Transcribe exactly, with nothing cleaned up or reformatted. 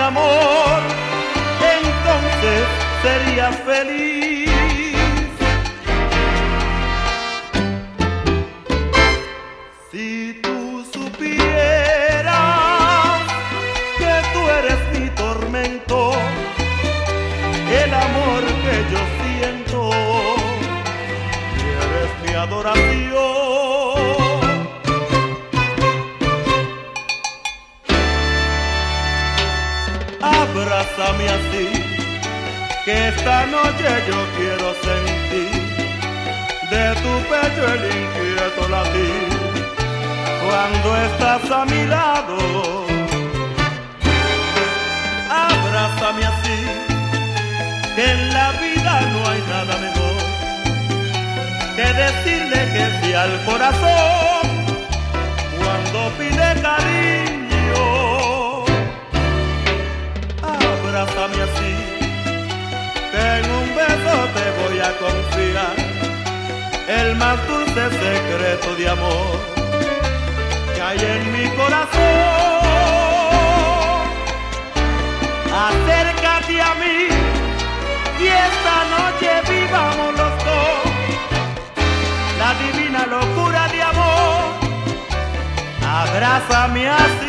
amor, entonces sería feliz. Si tú supieras que tú eres mi tormento, el amor que yo siento, y eres mi adoración. Abrázame así, que esta noche yo quiero sentir de tu pecho el inquieto latir cuando estás a mi lado. Abrázame así, que en la vida no hay nada mejor que decirle que sí al corazón cuando pide cariño. Abrázame así, que en un beso te voy a confiar el más dulce secreto de amor que hay en mi corazón. Acércate a mí y esta noche vivamos los dos la divina locura de amor. Abrázame así.